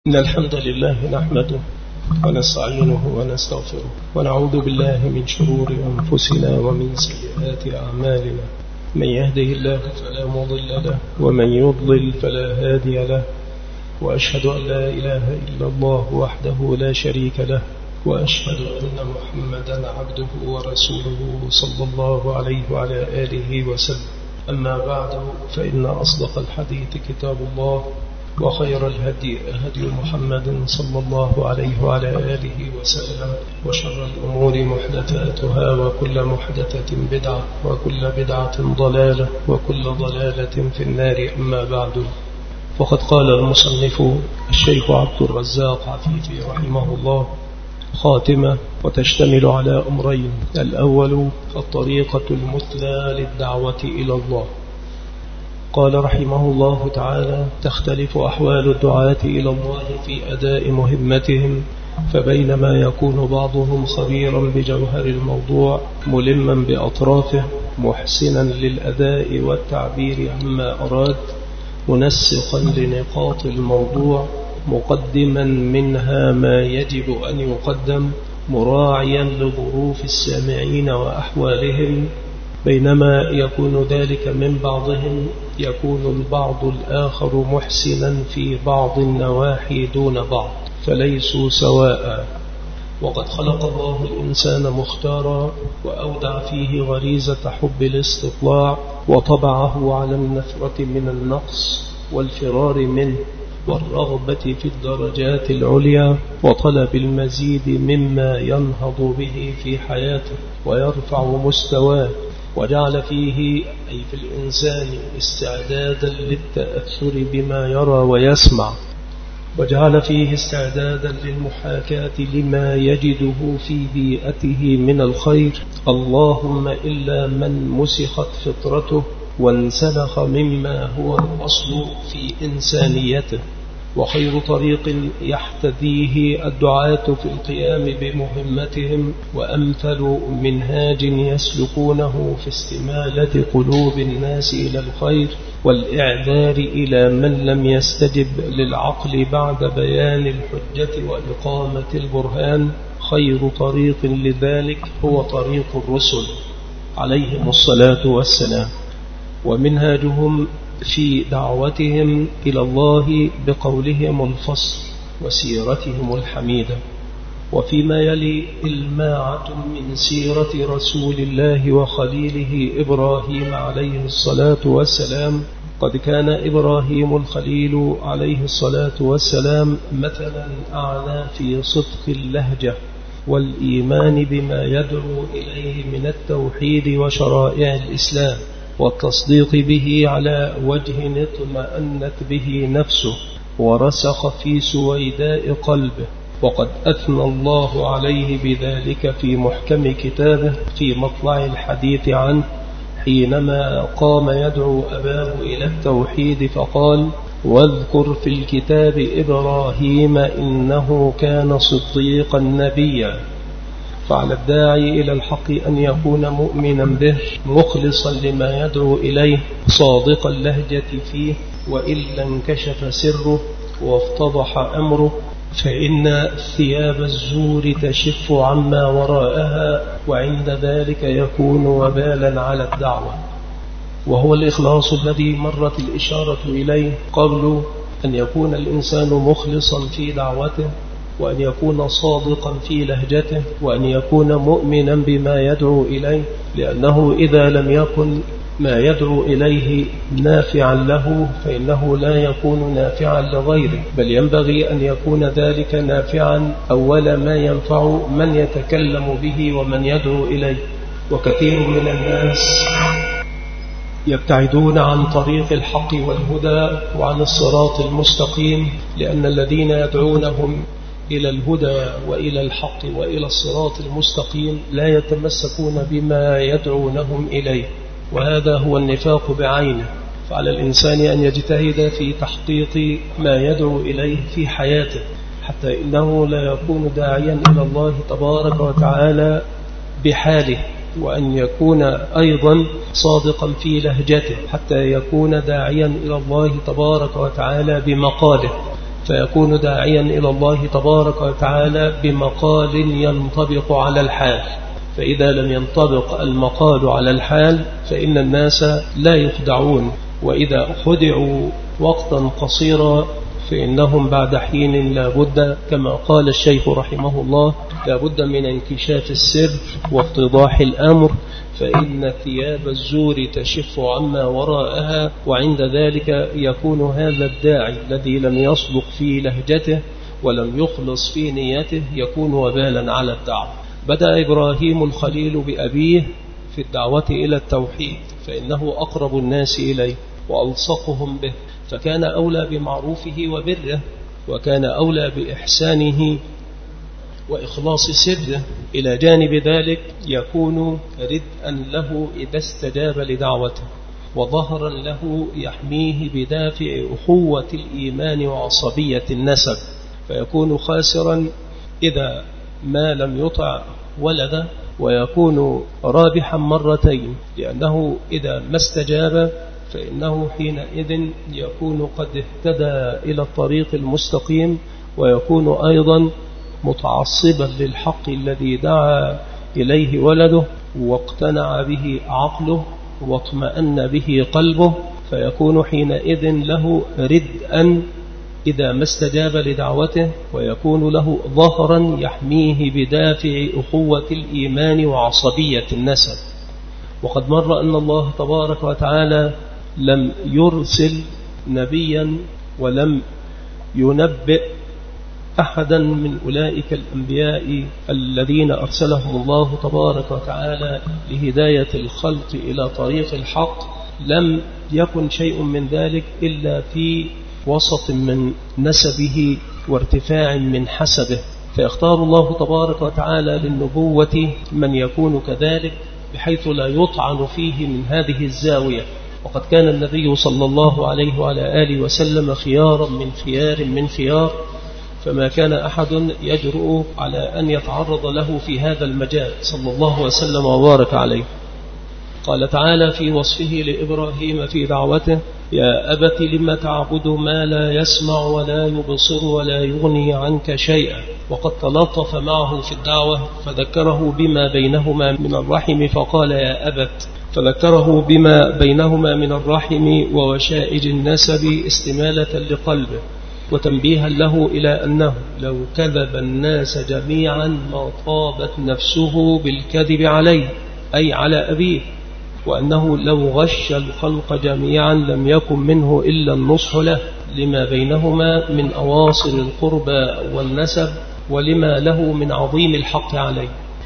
إن الحمد لله نحمده ونستعينه ونستغفره ونعوذ بالله من شرور أنفسنا ومن سيئات أعمالنا. من يهده الله فلا مضل له ومن يضلل فلا هادي له، وأشهد أن لا إله إلا الله وحده لا شريك له، وأشهد أن محمدا عبده ورسوله صلى الله عليه وعلى آله وسلم. أما بعد، فإن أصدق الحديث كتاب الله، وخير الهدي هدي محمد صلى الله عليه وعلى آله وسلم، وشر الأمور محدثاتها، وكل محدثة بدعة، وكل بدعة ضلالة، وكل ضلالة في النار. أما بعد، فقد قال المصنف الشيخ عبد الرزاق عفيفي رحمه الله خاتمة، وتشتمل على أمرين: الأول الطريقة المثلى للدعوة إلى الله. قال رحمه الله تعالى: تختلف أحوال الدعاة إلى الله في أداء مهمتهم، فبينما يكون بعضهم خبيرا بجوهر الموضوع ملما بأطرافه محسنا للأداء والتعبير عما أراد، منسقا لنقاط الموضوع، مقدما منها ما يجب أن يقدم، مراعيا لظروف السامعين وأحوالهم، بينما يكون ذلك من بعضهم، يكون البعض الآخر محسنا في بعض النواحي دون بعض، فليسوا سواء. وقد خلق الله الإنسان مختارا، وأودع فيه غريزة حب الاستطلاع، وطبعه على النفرة من النقص والفرار منه، والرغبة في الدرجات العليا، وطلب المزيد مما ينهض به في حياته ويرفع مستواه، وجعل فيه أي في الإنسان استعدادا للتأثر بما يرى ويسمع، وجعل فيه استعدادا للمحاكاة لما يجده في بيئته من الخير، اللهم إلا من مسخت فطرته وانسلخ مما هو الأصل في إنسانيته. وخير طريق يحتذيه الدعاة في القيام بمهمتهم، وأمثل منهاج يسلكونه في استمالة قلوب الناس إلى الخير والإعذار إلى من لم يستجب للعقل بعد بيان الحجة وإقامة البرهان، خير طريق لذلك هو طريق الرسل عليهم الصلاة والسلام، ومنهاجهم في دعوتهم إلى الله بقولهم الفصل وسيرتهم الحميدة. وفيما يلي إلماعة من سيرة رسول الله وخليله إبراهيم عليه الصلاة والسلام. قد كان إبراهيم الخليل عليه الصلاة والسلام مثلا أعلى في صدق اللهجة والإيمان بما يدعو إليه من التوحيد وشرائع الإسلام، والتصديق به على وجه اطمأنت به نفسه ورسخ في سويداء قلبه. وقد أثنى الله عليه بذلك في محكم كتابه في مطلع الحديث عنه، حينما قام يدعو أباه إلى التوحيد فقال: واذكر في الكتاب إبراهيم إنه كان صديقا نبيا. فعلى الداعي إلى الحق أن يكون مؤمنا به، مخلصا لما يدعو إليه، صادق اللهجة فيه، وإلا انكشف سره وافتضح أمره، فإن ثياب الزور تشف عما وراءها، وعند ذلك يكون وبالا على الدعوة. وهو الإخلاص الذي مرت الإشارة إليه قبل أن يكون الإنسان مخلصا في دعوته، وأن يكون صادقا في لهجته، وأن يكون مؤمنا بما يدعو إليه، لأنه إذا لم يكن ما يدعو إليه نافعا له فإنه لا يكون نافعا لغيره، بل ينبغي أن يكون ذلك نافعا أول ما ينفع من يتكلم به ومن يدعو إليه. وكثير من الناس يبتعدون عن طريق الحق والهدى وعن الصراط المستقيم، لأن الذين يدعونهم إلى الهدى وإلى الحق وإلى الصراط المستقيم لا يتمسكون بما يدعونهم إليه، وهذا هو النفاق بعينه. فعلى الإنسان أن يجتهد في تحقيق ما يدعو إليه في حياته، حتى إنه لا يكون داعيا إلى الله تبارك وتعالى بحاله، وأن يكون أيضا صادقا في لهجته، حتى يكون داعيا إلى الله تبارك وتعالى بمقاله، فيكون داعيا إلى الله تبارك وتعالى بمقال ينطبق على الحال. فإذا لم ينطبق المقال على الحال فإن الناس لا يخدعون، وإذا خدعوا وقتا قصيرا فإنهم بعد حين لابد، كما قال الشيخ رحمه الله، لابد من انكشاف السر وافتضاح الأمر، فإن ثياب الزور تشف عما وراءها، وعند ذلك يكون هذا الداعي الذي لم يصدق في لهجته ولم يخلص في نيته يكون وبالا على الدعوة. بدأ إبراهيم الخليل بأبيه في الدعوة إلى التوحيد، فإنه أقرب الناس إليه وألصقهم به، فكان أولى بمعروفه وبره، وكان أولى بإحسانه وإخلاص سره. إلى جانب ذلك يكون ردءا له إذا استجاب لدعوته، وظهرا له يحميه بدافع أخوة الإيمان وعصبية النسب، فيكون خاسرا إذا ما لم يطع ولده، ويكون رابحا مرتين، لأنه إذا ما استجاب فإنه حينئذ يكون قد اهتدى إلى الطريق المستقيم، ويكون أيضا متعصبا للحق الذي دعا إليه ولده واقتنع به عقله واطمأن به قلبه، فيكون حينئذ له ردءا إذا ما استجاب لدعوته، ويكون له ظهرا يحميه بدافع أخوة الإيمان وعصبية النسب. وقد مر أن الله تبارك وتعالى لم يرسل نبيا ولم ينبئ أحدا من أولئك الأنبياء الذين أرسلهم الله تبارك وتعالى لهداية الخلق إلى طريق الحق، لم يكن شيء من ذلك إلا في وسط من نسبه وارتفاع من حسبه، فيختار الله تبارك وتعالى للنبوة من يكون كذلك بحيث لا يطعن فيه من هذه الزاوية. وقد كان النبي صلى الله عليه وعلى آله وسلم خيارا من خيار، فما كان أحد يجرؤ على أن يتعرض له في هذا المجال صلى الله وسلم وبارك عليه. قال تعالى في وصفه لإبراهيم في دعوته: يا أبت لم تعبد ما لا يسمع ولا يبصر ولا يغني عنك شيئا. وقد تلطف معه في الدعوة فذكره بما بينهما من الرحم، فقال يا أبت، فذكره بما بينهما من الرحم ووشائج النسب استمالة لقلبه وتنبيها له إلى أنه لو كذب الناس جميعا ما طابت نفسه بالكذب عليه، أي على أبيه، وأنه لو غش الخلق جميعا لم يكن منه إلا النصح له لما بينهما من أواصر القربى والنسب ولما له من عظيم الحق عليه.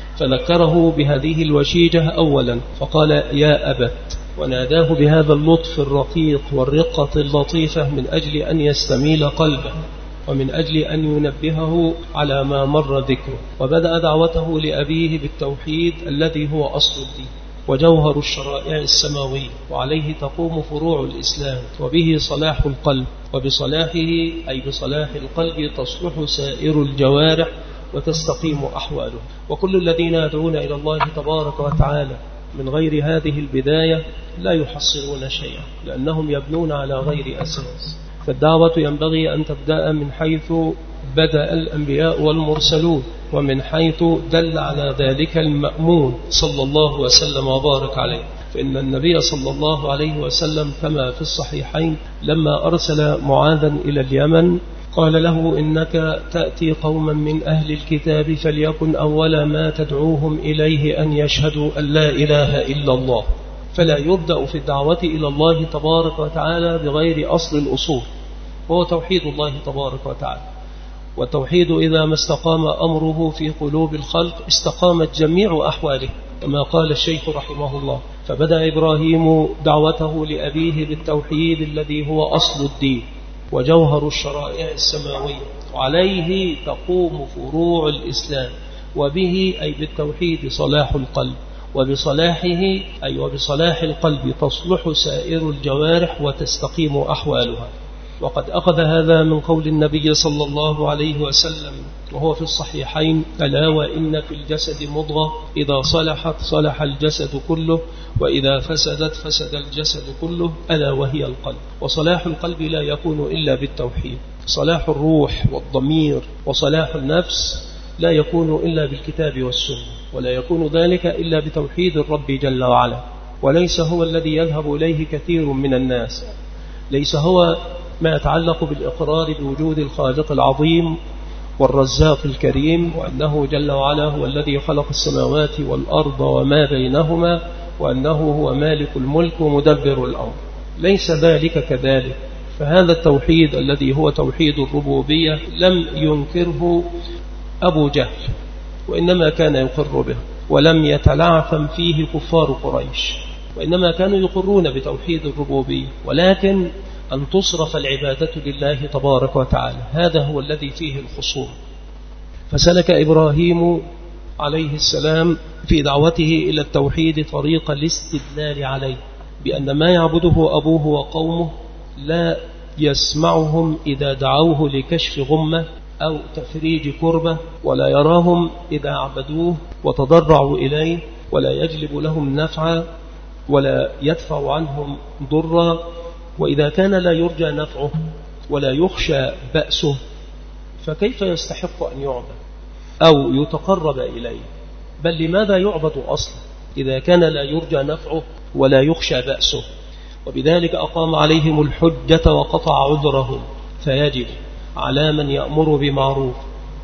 فذكره بهذه الوشيجة أولا فقال يا أبت، وناداه بهذا اللطف الرقيق والرقة اللطيفة من أجل أن يستميل قلبه ومن أجل أن ينبهه على ما مر ذكره. وبدأ دعوته لأبيه بالتوحيد الذي هو أصل الدين وجوهر الشرائع السماوية، وعليه تقوم فروع الإسلام، وبه صلاح القلب، وبصلاحه أي بصلاح القلب تصلح سائر الجوارح وتستقيم أحواله. وكل الذين يدعون إلى الله تبارك وتعالى من غير هذه البداية لا يحصلون شيئا، لأنهم يبنون على غير أساس. فالدعوة ينبغي أن تبدأ من حيث بدأ الأنبياء والمرسلون، ومن حيث دل على ذلك المأمون صلى الله وسلم وبارك عليه. فإن النبي صلى الله عليه وسلم كما في الصحيحين لما أرسل معاذا إلى اليمن قال له إنك تأتي قوما من أهل الكتاب فليكن أول ما تدعوهم إليه أن يشهدوا أن لا إله إلا الله. فلا يبدأ في الدعوة إلى الله تبارك وتعالى بغير أصل الأصول، وهو توحيد الله تبارك وتعالى. والتوحيد إذا ما استقام أمره في قلوب الخلق استقامت جميع أحواله، كما قال الشيخ رحمه الله: فبدأ إبراهيم دعوته لأبيه بالتوحيد الذي هو أصل الدين وجوهر الشرائع السماوية، وعليه تقوم فروع الإسلام، وبه أي بالتوحيد صلاح القلب، وبصلاحه أي وبصلاح القلب تصلح سائر الجوارح وتستقيم أحوالها. وقد أخذ هذا من قول النبي صلى الله عليه وسلم وهو في الصحيحين: ألا وإن في الجسد مضغة إذا صلحت صلح الجسد كله وإذا فسدت فسد الجسد كله ألا وهي القلب. وصلاح القلب لا يكون إلا بالتوحيد، صلاح الروح والضمير وصلاح النفس لا يكون إلا بالكتاب والسنة، ولا يكون ذلك إلا بتوحيد الرب جل وعلا. وليس هو الذي يذهب إليه كثير من الناس، ليس هو ما يتعلق بالإقرار بوجود الخالق العظيم والرزاق الكريم، وأنه جل وعلا هو الذي خلق السماوات والأرض وما بينهما، وأنه هو مالك الملك ومدبر الأمر. ليس ذلك كذلك. فهذا التوحيد الذي هو توحيد الربوبية لم ينكره أبو جهل، وإنما كان يقر به، ولم يتلعثم فيه كفار قريش، وإنما كانوا يقرون بتوحيد الربوبية، ولكن أن تصرف العبادة لله تبارك وتعالى، هذا هو الذي فيه الخصوم. فسلك إبراهيم عليه السلام في دعوته إلى التوحيد طريق الاستدلال عليه، بأن ما يعبده أبوه وقومه لا يسمعهم إذا دعوه لكشف غمة أو تفريج كربة، ولا يراهم إذا عبدوه وتضرعوا إليه، ولا يجلب لهم نفعا ولا يدفع عنهم ضرا. وإذا كان لا يرجى نفعه ولا يخشى بأسه، فكيف يستحق أن يعبد أو يتقرب إليه؟ بل لماذا يعبد أصلا إذا كان لا يرجى نفعه ولا يخشى بأسه؟ وبذلك أقام عليهم الحجة وقطع عذرهم. فيجب على من يأمر بمعروف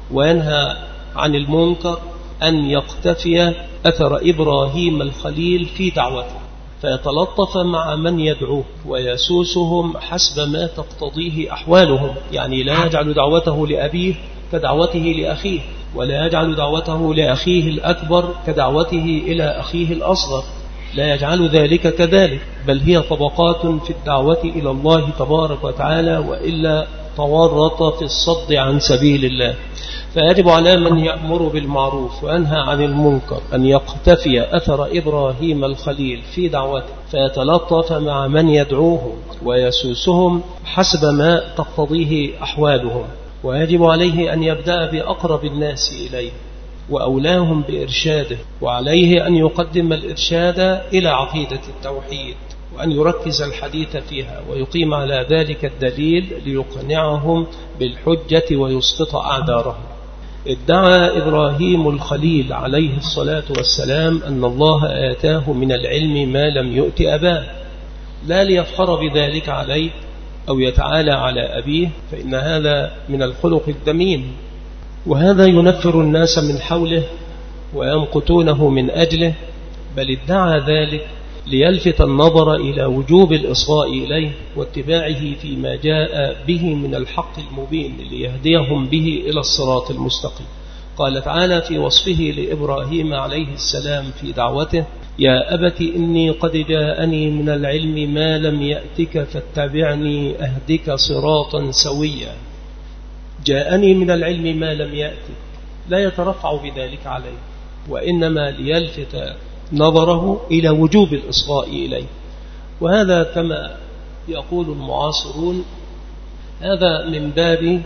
وينهى عن المنكر أن يقتفي أثر إبراهيم الخليل في دعوته، فيتلطف مع من يدعوه ويسوسهم حسب ما تقتضيه أحوالهم. يعني لا يجعل دعوته لأبيه كدعوته لأخيه، ولا يجعل دعوته لأخيه الأكبر كدعوته إلى أخيه الأصغر، لا يجعل ذلك كذلك، بل هي طبقات في الدعوة إلى الله تبارك وتعالى، وإلا تورط في الصد عن سبيل الله. فيجب على من يأمر بالمعروف وينهى عن المنكر أن يقتفي أثر إبراهيم الخليل في دعوته، فيتلطف مع من يدعوهم ويسوسهم حسب ما تقتضيه أحوالهم. ويجب عليه أن يبدأ بأقرب الناس إليه وأولاهم بإرشاده، وعليه أن يقدم الإرشاد إلى عقيدة التوحيد، وأن يركز الحديث فيها ويقيم على ذلك الدليل ليقنعهم بالحجة ويسقط أعذارهم. ادعى إبراهيم الخليل عليه الصلاة والسلام أن الله آتاه من العلم ما لم يؤت أباه، لا ليفخر بذلك عليه أو يتعالى على أبيه، فإن هذا من الخلق الذميم، وهذا ينفر الناس من حوله ويمقتونه من أجله، بل ادعى ذلك ليلفت النظر إلى وجوب الإصغاء إليه واتباعه فيما جاء به من الحق المبين ليهديهم به إلى الصراط المستقيم. قال تعالى في وصفه لإبراهيم عليه السلام في دعوته: يا أبت إني قد جاءني من العلم ما لم يأتك فاتبعني أهدك صراطا سويا. جاءني من العلم ما لم يأتك، لا يترفع بذلك عليه، وإنما ليلفت نظره إلى وجوب الإصغاء إليه. وهذا كما يقول المعاصرون هذا من باب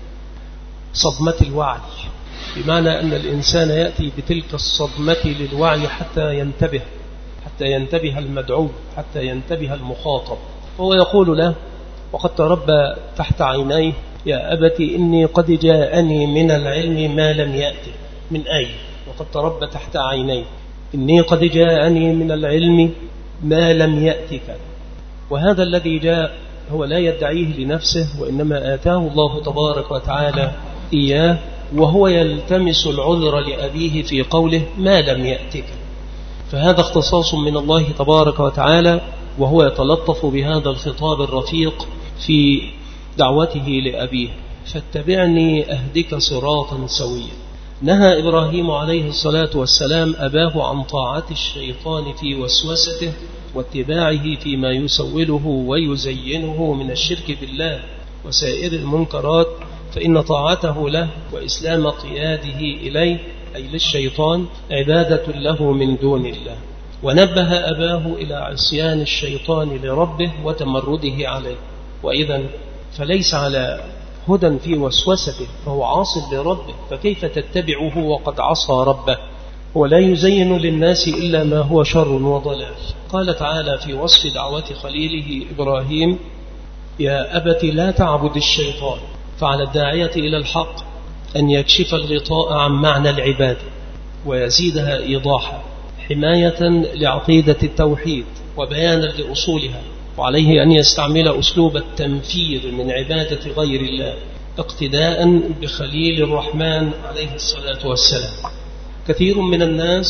صدمة الوعي، بمعنى أن الإنسان يأتي بتلك الصدمة للوعي حتى ينتبه المدعو، حتى ينتبه المخاطب. فهو يقول له وقد تربى تحت عينيه: يا أبت إني قد جاءني من العلم ما لم يأتي. من أي؟ وقد تربى تحت عينيه، إني قد جاءني من العلم ما لم يأتك. وهذا الذي جاء هو لا يدعيه لنفسه، وإنما آتاه الله تبارك وتعالى إياه، وهو يلتمس العذر لأبيه في قوله ما لم يأتك. فهذا اختصاص من الله تبارك وتعالى، وهو يتلطف بهذا الخطاب الرفيق في دعوته لأبيه: فاتبعني أهدك صراطا سويا. نهى إبراهيم عليه الصلاة والسلام أباه عن طاعة الشيطان في وسوسته واتباعه فيما يسوله ويزينه من الشرك بالله وسائر المنكرات، فإن طاعته له وإسلام قياده إليه أي للشيطان عبادة له من دون الله. ونبه أباه إلى عصيان الشيطان لربه وتمرده عليه. وإذن فليس على هدى في وسوسته، فهو عاص لربه، فكيف تتبعه وقد عصى ربه؟ ولا يزين للناس إلا ما هو شر وضلال. قال تعالى في وصف دعوة خليله إبراهيم: يا أبت لا تعبد الشيطان فعلى الداعية إلى الحق أن يكشف الغطاء عن معنى العبادة ويزيدها إيضاحا حماية لعقيدة التوحيد وبيانا لأصولها، وعليه أن يستعمل أسلوب التنفير من عبادة غير الله اقتداء بخليل الرحمن عليه الصلاة والسلام. كثير من الناس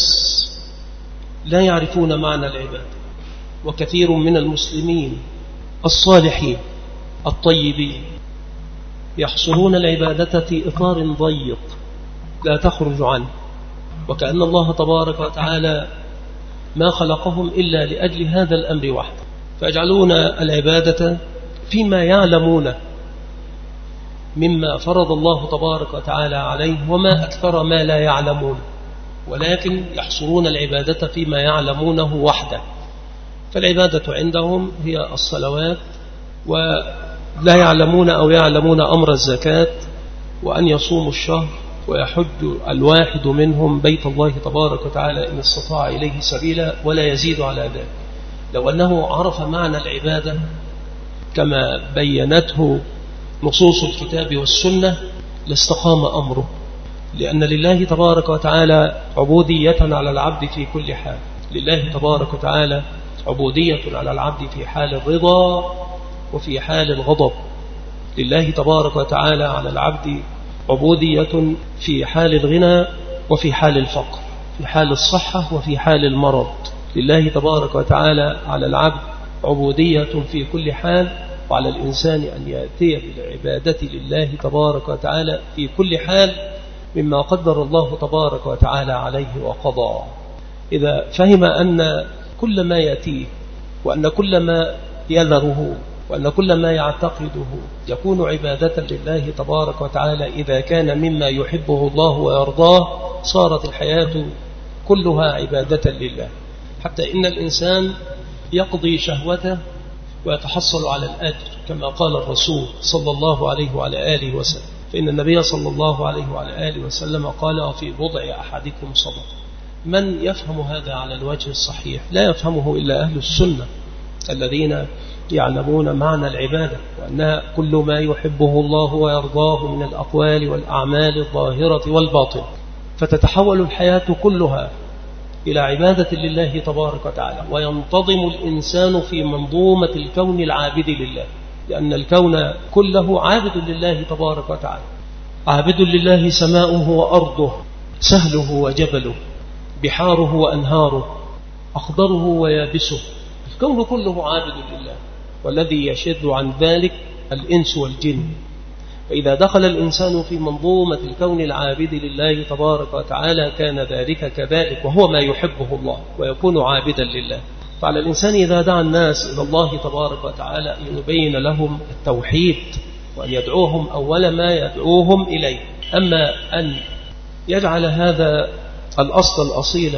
لا يعرفون معنى العبادة، وكثير من المسلمين الصالحين الطيبين يحصرون العبادة في إطار ضيق لا تخرج عنه، وكأن الله تبارك وتعالى ما خلقهم إلا لأجل هذا الأمر وحده، فيجعلون العبادة فيما يعلمون مما فرض الله تبارك وتعالى عليه وما أكثر ما لا يعلمون، ولكن يحصرون العبادة فيما يعلمونه وحده. فالعبادة عندهم هي الصلوات، ولا يعلمون أو يعلمون أمر الزكاة، وأن يصوموا الشهر، ويحج الواحد منهم بيت الله تبارك وتعالى إن استطاع إليه سبيلا، ولا يزيد على ذلك. لو أنه عرف معنى العبادة كما بينته نصوص الكتاب والسنة لاستقام أمره، لأن لله تبارك وتعالى عبودية على العبد في كل حال. لله تبارك وتعالى عبودية على العبد في حال الرضا وفي حال الغضب. لله تبارك وتعالى على العبد عبودية في حال الغنى وفي حال الفقر، في حال الصحة وفي حال المرض. لله تبارك وتعالى على العبد عبودية في كل حال، وعلى الإنسان أن يأتي بالعبادة لله تبارك وتعالى في كل حال مما قدر الله تبارك وتعالى عليه وقضى. إذا فهم أن كل ما يأتيه، وأن كل ما يذره، وأن كل ما يعتقده يكون عبادة لله تبارك وتعالى إذا كان مما يحبه الله ويرضاه، صارت الحياة كلها عبادة لله. حتى إن الإنسان يقضي شهوته ويتحصل على الأجر، كما قال الرسول صلى الله عليه وعلى آله وسلم. فإن النبي صلى الله عليه وعلى آله وسلم قال: في بضع أحدكم صدقة. من يفهم هذا على الوجه الصحيح؟ لا يفهمه إلا أهل السنة الذين يعلمون معنى العبادة، وأنها كل ما يحبه الله ويرضاه من الأقوال والأعمال الظاهرة والباطنة. فتتحول الحياة كلها إلى عبادة لله تبارك وتعالى، وينتظم الإنسان في منظومة الكون العابد لله، لأن الكون كله عابد لله تبارك وتعالى. عابد لله سماؤه وأرضه، سهله وجبله، بحاره وأنهاره، أخضره ويابسه، الكون كله عابد لله. والذي يشد عن ذلك الإنس والجن. فإذا دخل الإنسان في منظومة الكون العابد لله تبارك وتعالى كان ذلك كذلك، وهو ما يحبه الله، ويكون عابدا لله. فعلى الإنسان إذا دعا الناس إلى الله تبارك وتعالى أن يبين لهم التوحيد، وأن يدعوهم أول ما يدعوهم إليه. أما أن يجعل هذا الأصل الأصيل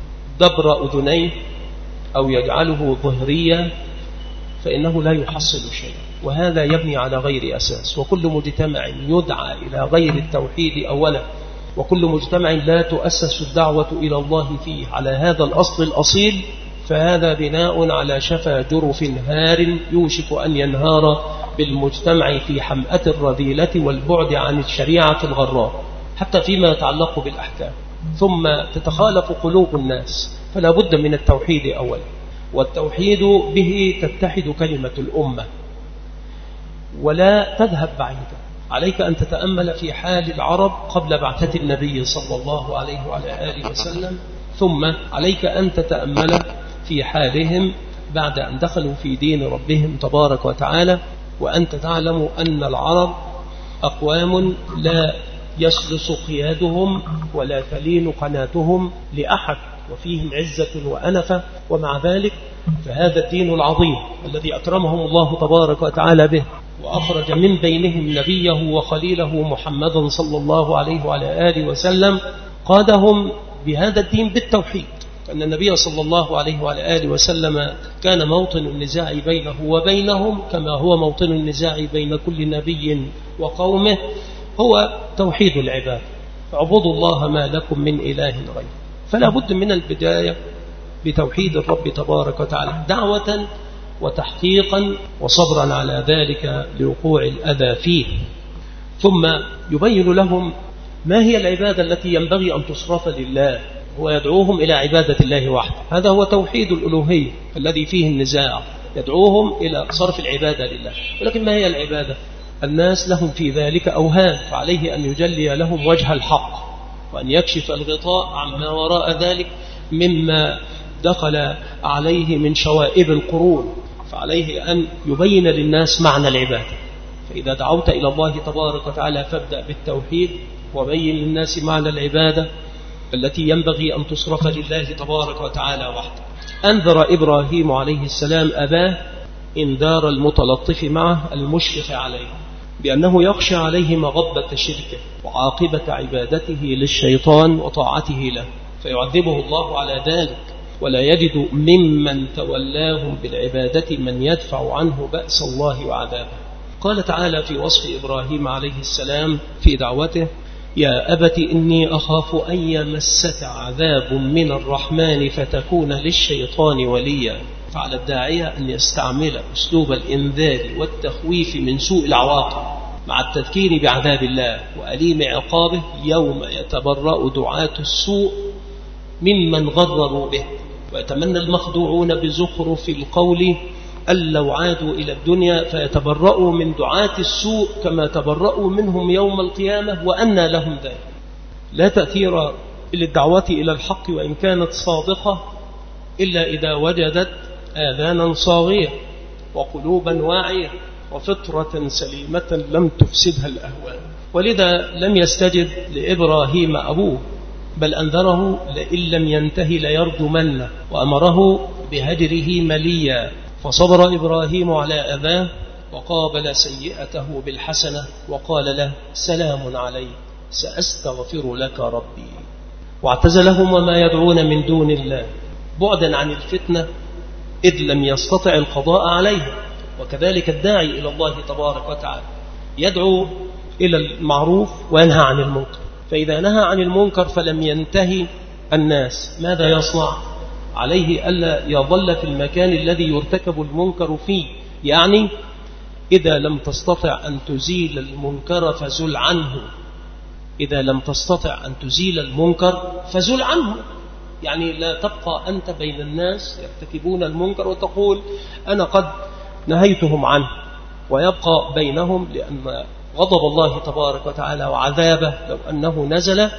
دبر أذنيه أو يجعله ظهريا فإنه لا يحصل شيء، وهذا يبني على غير أساس. وكل مجتمع يدعى إلى غير التوحيد أولا، وكل مجتمع لا تؤسس الدعوة إلى الله فيه على هذا الأصل الأصيل، فهذا بناء على شفا جرف هار يوشك أن ينهار بالمجتمع في حمأة الرذيلة والبعد عن الشريعة الغراء، حتى فيما يتعلق بالأحكام. ثم تتخالف قلوب الناس، فلا بد من التوحيد أولا، والتوحيد به تتحد كلمة الأمة ولا تذهب بعيدا. عليك أن تتأمل في حال العرب قبل بعثة النبي صلى الله عليه وعلى آله وسلم، ثم عليك أن تتأمل في حالهم بعد أن دخلوا في دين ربهم تبارك وتعالى. وأنت تعلم أن العرب أقوام لا يسلس قيادهم ولا تلين قناتهم لأحد، وفيهم عزة وأنفة، ومع ذلك فهذا الدين العظيم الذي أكرمهم الله تبارك وتعالى به، وأخرج من بينهم نبيه وخليله محمدا صلى الله عليه وعلى آله وسلم، قادهم بهذا الدين بالتوحيد. أن النبي صلى الله عليه وعلى آله وسلم كان موطن النزاع بينه وبينهم كما هو موطن النزاع بين كل نبي وقومه، هو توحيد العباد. فاعبدوا الله ما لكم من إله غيره. فلا بد من البداية بتوحيد الرب تبارك وتعالى دعوة وتحقيقا وصبرا على ذلك لوقوع الأذى فيه. ثم يبين لهم ما هي العبادة التي ينبغي أن تصرف لله، ويدعوهم إلى عبادة الله وحده. هذا هو توحيد الألوهية الذي فيه النزاع، يدعوهم إلى صرف العبادة لله. ولكن ما هي العبادة؟ الناس لهم في ذلك أوهام، فعليه أن يجلي لهم وجه الحق، وأن يكشف الغطاء عما وراء ذلك مما دخل عليه من شوائب القرون. فعليه أن يبين للناس معنى العبادة. فإذا دعوت إلى الله تبارك وتعالى فابدأ بالتوحيد، وبين للناس معنى العبادة التي ينبغي أن تصرف لله تبارك وتعالى وحده. أنذر إبراهيم عليه السلام أباه إنذار المتلطف معه المشفق عليه، بأنه يخشى عليه مغبة شركه وعاقبة عبادته للشيطان وطاعته له، فيعذبه الله على ذلك، ولا يجد ممن تولاهم بالعبادة من يدفع عنه بأس الله وعذابه. قال تعالى في وصف إبراهيم عليه السلام في دعوته: يا أبت إني أخاف أن يمسك عذاب من الرحمن فتكون للشيطان وليا. فعلى الداعية أن يستعمل أسلوب الإنذار والتخويف من سوء العواقب مع التذكير بعذاب الله وأليم عقابه يوم يتبرأ دعاة السوء ممن غرروا به، ويتمنى المخدوعون بزخرف القول أن لو عادوا إلى الدنيا فيتبرأوا من دعاة السوء كما تبرأوا منهم يوم القيامة، وأنى لهم ذلك. لا تأثير للدعوة إلى الحق وإن كانت صادقة إلا إذا وجدت آذانا صاغية وقلوبا واعية وفطرة سليمة لم تفسدها الأهواء. ولذا لم يستجب لإبراهيم أبوه، بل أنذره لئن لم ينتهي ليرجمنه، وأمره بهجره مليا. فصبر إبراهيم على أذاه وقابل سيئته بالحسنة وقال له: سلام عليك سأستغفر لك ربي. واعتزلهم وما يدعون من دون الله بعدا عن الفتنة، إذ لم يستطع القضاء عليه. وكذلك الداعي إلى الله تبارك وتعالى يدعو إلى المعروف وينهى عن المنكر، فإذا نهى عن المنكر فلم ينتهي الناس ماذا يصنع؟ عليه ألا يظل في المكان الذي يرتكب المنكر فيه. يعني إذا لم تستطع أن تزيل المنكر فزل عنه، إذا لم تستطع أن تزيل المنكر فزل عنه. يعني لا تبقى أنت بين الناس يرتكبون المنكر وتقول أنا قد نهيتهم عنه، ويبقى بينهم، لأن غضب الله تبارك وتعالى وعذابه لو أنه نزل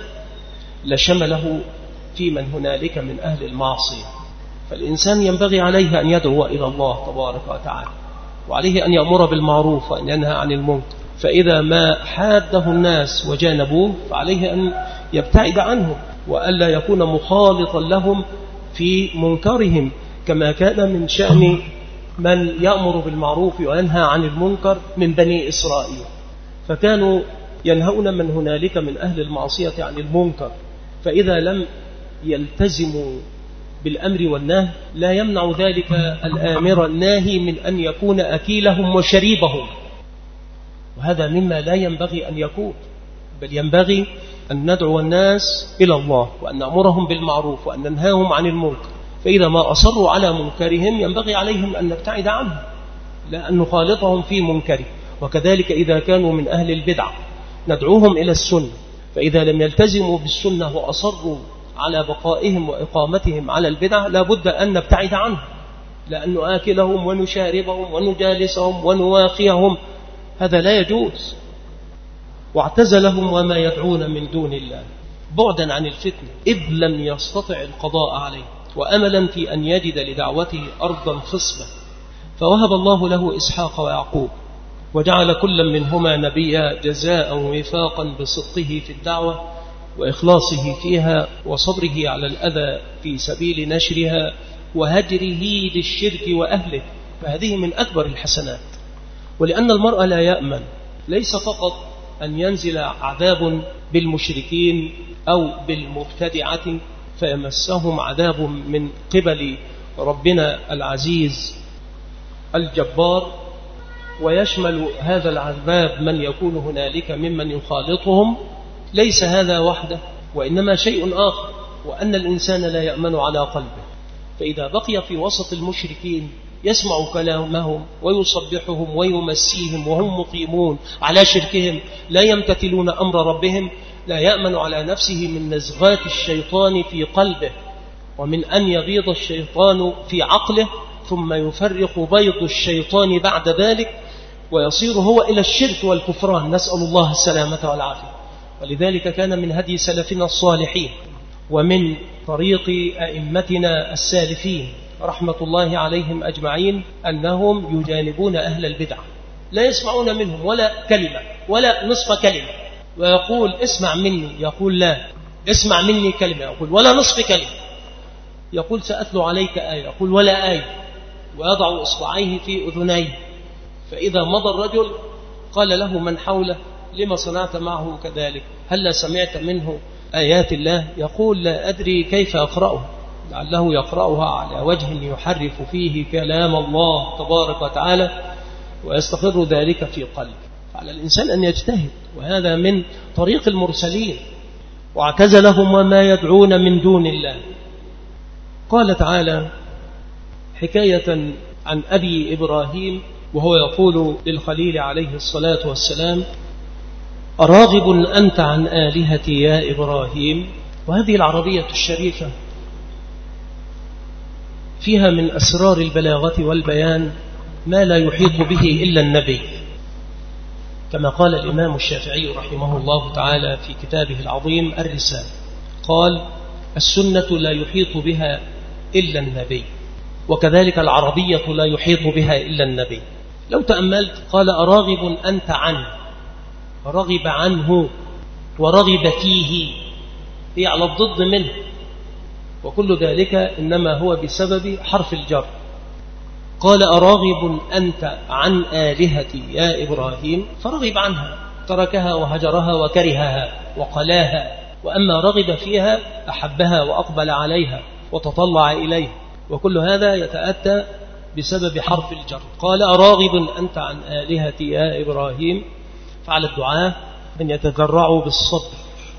لشمله في من هنالك من أهل المعصية. فالإنسان ينبغي عليه أن يدعو إلى الله تبارك وتعالى، وعليه أن يأمر بالمعروف وأن ينهى عن المنكر. فإذا ما حاده الناس وجانبوه فعليه أن يبتعد عنهم، وألا يكون مخالطا لهم في منكرهم، كما كان من شأن من يأمر بالمعروف وينهى عن المنكر من بني إسرائيل. فكانوا ينهون من هنالك من أهل المعصية عن المنكر، فإذا لم يلتزموا بالأمر والنهي لا يمنع ذلك الآمر الناهي من أن يكون أكيلهم وشريبهم، وهذا مما لا ينبغي أن يكون، بل ينبغي أن ندعو الناس إلى الله وأن نأمرهم بالمعروف وأن ننهاهم عن المنكر. فإذا ما أصروا على منكرهم ينبغي عليهم أن نبتعد عنهم، لا أن نخالطهم في منكره. وكذلك إذا كانوا من أهل البدع ندعوهم إلى السنة، فإذا لم يلتزموا بالسنة وأصروا على بقائهم وإقامتهم على البدع لا بد أن نبتعد عنهم، لأن نآكلهم ونشاربهم ونجالسهم ونواخيهم، هذا لا يجوز. واعتزلهم وما يدعون من دون الله بعدا عن الفتنة، إذ لم يستطع القضاء عليه، وأملا في أن يجد لدعوته أرضا خصبة. فوهب الله له إسحاق ويعقوب، وجعل كل منهما نبيا جزاء وفاقا بصدقه في الدعوة وإخلاصه فيها وصبره على الأذى في سبيل نشرها وهجره للشرك وأهله. فهذه من أكبر الحسنات. ولأن المرء لا يأمن ليس فقط أن ينزل عذاب بالمشركين أو بالمبتدعة فيمسهم عذاب من قبل ربنا العزيز الجبار، ويشمل هذا العذاب من يكون هنالك ممن يخالطهم. ليس هذا وحده، وإنما شيء آخر، وأن الإنسان لا يأمن على قلبه. فإذا بقي في وسط المشركين يسمع كلامهم ويصبحهم ويمسيهم وهم مقيمون على شركهم لا يمتثلون أمر ربهم، لا يأمن على نفسه من نزغات الشيطان في قلبه ومن أن يبيض الشيطان في عقله ثم يفرق بيض الشيطان بعد ذلك ويصير هو إلى الشرك والكفران، نسأل الله السلامة والعافية. ولذلك كان من هدي سلفنا الصالحين ومن طريق أئمتنا السالفين رحمة الله عليهم أجمعين أنهم يجانبون أهل البدع، لا يسمعون منهم ولا كلمة ولا نصف كلمة، ويقول اسمع مني، يقول لا. اسمع مني كلمة، يقول ولا نصف كلمة. يقول سأتلو عليك آية، يقول ولا آية، ويضع إصبعيه في أذنيه. فإذا مضى الرجل قال له من حوله لما صنعت معه كذلك؟ هل سمعت منه آيات الله؟ يقول لا أدري كيف أقرأه، لعله يقرأها على وجه يحرف فيه كلام الله تبارك وتعالى ويستقر ذلك في قلبه. فعلى الإنسان أن يجتهد، وهذا من طريق المرسلين. واعتزلهم وما يدعون من دون الله. قال تعالى حكاية عن أبي إبراهيم وهو يقول للخليل عليه الصلاة والسلام أراغب أنت عن آلهتي يا إبراهيم. وهذه العربية الشريفة فيها من أسرار البلاغة والبيان ما لا يحيط به إلا النبي، كما قال الإمام الشافعي رحمه الله تعالى في كتابه العظيم الرسالة، قال السنة لا يحيط بها إلا النبي، وكذلك العربية لا يحيط بها إلا النبي. لو تأملت قال أراغب أنت عنه، رغب عنه ورغب فيه، هي على الضد منه، وكل ذلك إنما هو بسبب حرف الجر. قال أراغب أنت عن آلهتي يا إبراهيم، فرغب عنها، تركها وهجرها وكرهها وقلاها. وأما رغب فيها أحبها وأقبل عليها وتطلع إليها، وكل هذا يتأتى بسبب حرف الجر. قال أراغب أنت عن آلهتي يا إبراهيم. فعلى الدعاة أن يتذرعوا بالصبر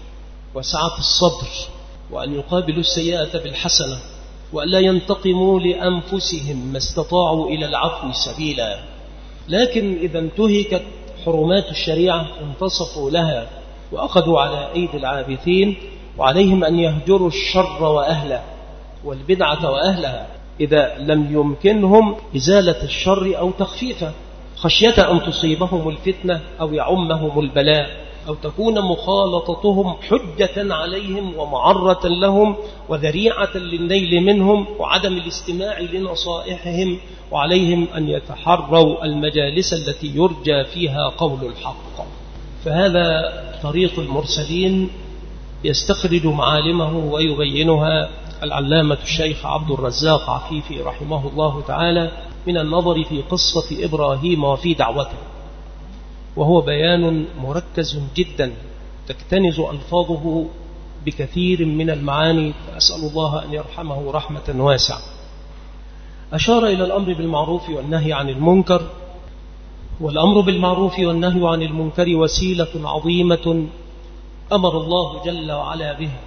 وسعة الصبر، وأن يقابلوا السيئة بالحسنة، وأن لا ينتقموا لأنفسهم ما استطاعوا إلى العفو سبيلا. لكن إذا انتهكت حرمات الشريعة انتصفوا لها وأخذوا على أيدي العابثين، وعليهم أن يهجروا الشر وأهله والبدعة وأهلها إذا لم يمكنهم إزالة الشر أو تخفيفه، خشية أن تصيبهم الفتنة أو يعمهم البلاء، أو تكون مخالطتهم حجة عليهم ومعرة لهم وذريعة للنيل منهم وعدم الاستماع لنصائحهم. وعليهم أن يتحروا المجالس التي يرجى فيها قول الحق. فهذا طريق المرسلين يستخرج معالمه ويبينها العلامة الشيخ عبد الرزاق عفيفي رحمه الله تعالى من النظر في قصة إبراهيم وفي دعوته، وهو بيان مركز جدا تكتنز ألفاظه بكثير من المعاني، فأسأل الله أن يرحمه رحمة واسعة. أشار إلى الأمر بالمعروف والنهي عن المنكر، والأمر بالمعروف والنهي عن المنكر وسيلة عظيمة أمر الله جل وعلا بها،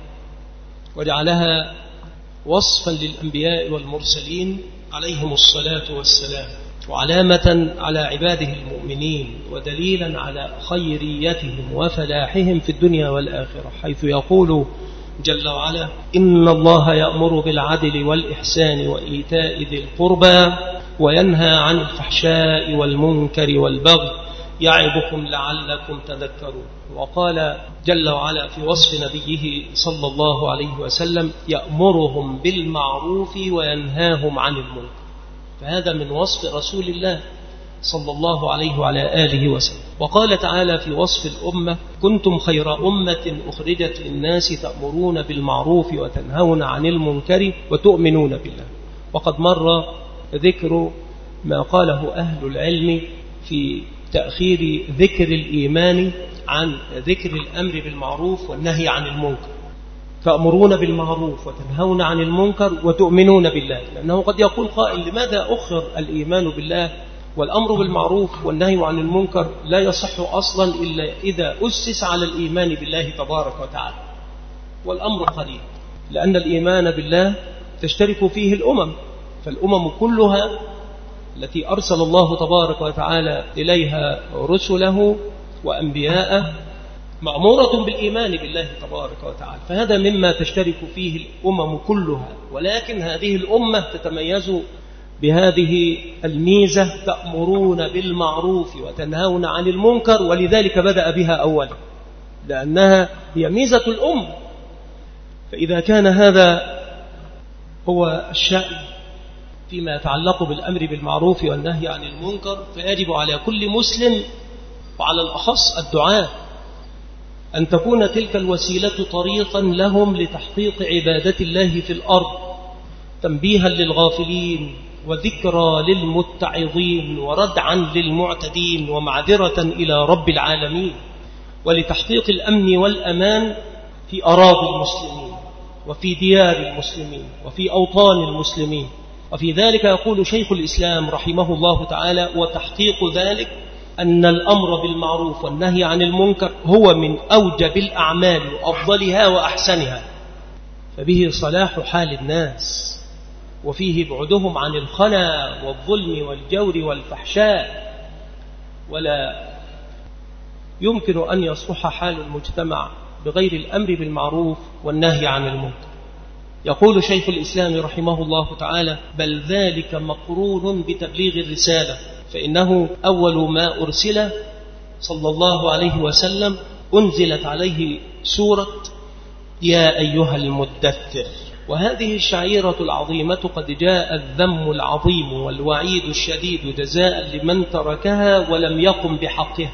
وجعلها وصفا للأنبياء والمرسلين عليهم الصلاة والسلام، وعلامة على عباده المؤمنين، ودليلا على خيريتهم وفلاحهم في الدنيا والآخرة، حيث يقول جل وعلا إن الله يأمر بالعدل والإحسان وإيتاء ذي القربى وينهى عن الفحشاء والمنكر والبغي يعظكم لعلكم تذكرون. وقال جل وعلا في وصف نبيه صلى الله عليه وسلم يأمرهم بالمعروف وينهاهم عن المنكر. فهذا من وصف رسول الله صلى الله عليه وعلى آله وسلم. وقال تعالى في وصف الأمة كنتم خير أمة أخرجت للناس تأمرون بالمعروف وتنهون عن المنكر وتؤمنون بالله. وقد مر ذكر ما قاله أهل العلم في تأخير ذكر الإيمان عن ذكر الأمر بالمعروف والنهي عن المنكر. تأمرون بالمعروف وتنهون عن المنكر وتؤمنون بالله، لأنه قد يقول قائل لماذا أخر الإيمان بالله والأمر بالمعروف والنهي عن المنكر لا يصح أصلا إلا إذا أسس على الإيمان بالله تبارك وتعالى. والأمر قليل، لأن الإيمان بالله تشترك فيه الأمم، فالأمم كلها التي أرسل الله تبارك وتعالى إليها رسله وأنبياءه مأمورة بالإيمان بالله تبارك وتعالى، فهذا مما تشترك فيه الأمم كلها، ولكن هذه الأمة تتميز بهذه الميزة: تأمرون بالمعروف وتنهون عن المنكر، ولذلك بدأ بها أولا لأنها هي ميزة الأمة. فإذا كان هذا هو الشأن فيما يتعلق بالأمر بالمعروف والنهي عن المنكر، فيجب على كل مسلم وعلى الأخص الدعاة أن تكون تلك الوسيلة طريقا لهم لتحقيق عبادة الله في الأرض، تنبيها للغافلين وذكرى للمتعظين وردعا للمعتدين ومعذرة إلى رب العالمين، ولتحقيق الأمن والأمان في أراضي المسلمين وفي ديار المسلمين وفي أوطان المسلمين. وفي ذلك يقول شيخ الإسلام رحمه الله تعالى: وتحقيق ذلك أن الأمر بالمعروف والنهي عن المنكر هو من أوجب الأعمال وأفضلها وأحسنها، فبه صلاح حال الناس، وفيه بعدهم عن الخنا والظلم والجور والفحشاء، ولا يمكن أن يصلح حال المجتمع بغير الأمر بالمعروف والنهي عن المنكر. يقول شيخ الإسلام رحمه الله تعالى: بل ذلك مقرون بتبليغ الرسالة، فإنه أول ما أرسل صلى الله عليه وسلم أنزلت عليه سورة يا أيها المدثر، وهذه الشعيرة العظيمة قد جاء الذم العظيم والوعيد الشديد جزاء لمن تركها ولم يقم بحقها.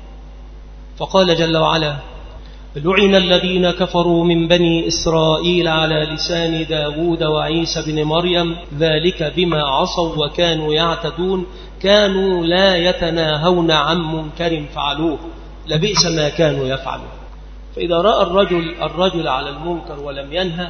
فقال جل وعلا: لعن الذين كفروا من بني إسرائيل على لسان داود وعيسى بن مريم ذلك بما عصوا وكانوا يعتدون كانوا لا يتناهون عن منكر فعلوه لبئس ما كانوا يفعلون. فإذا رأى الرجل على المنكر ولم ينهى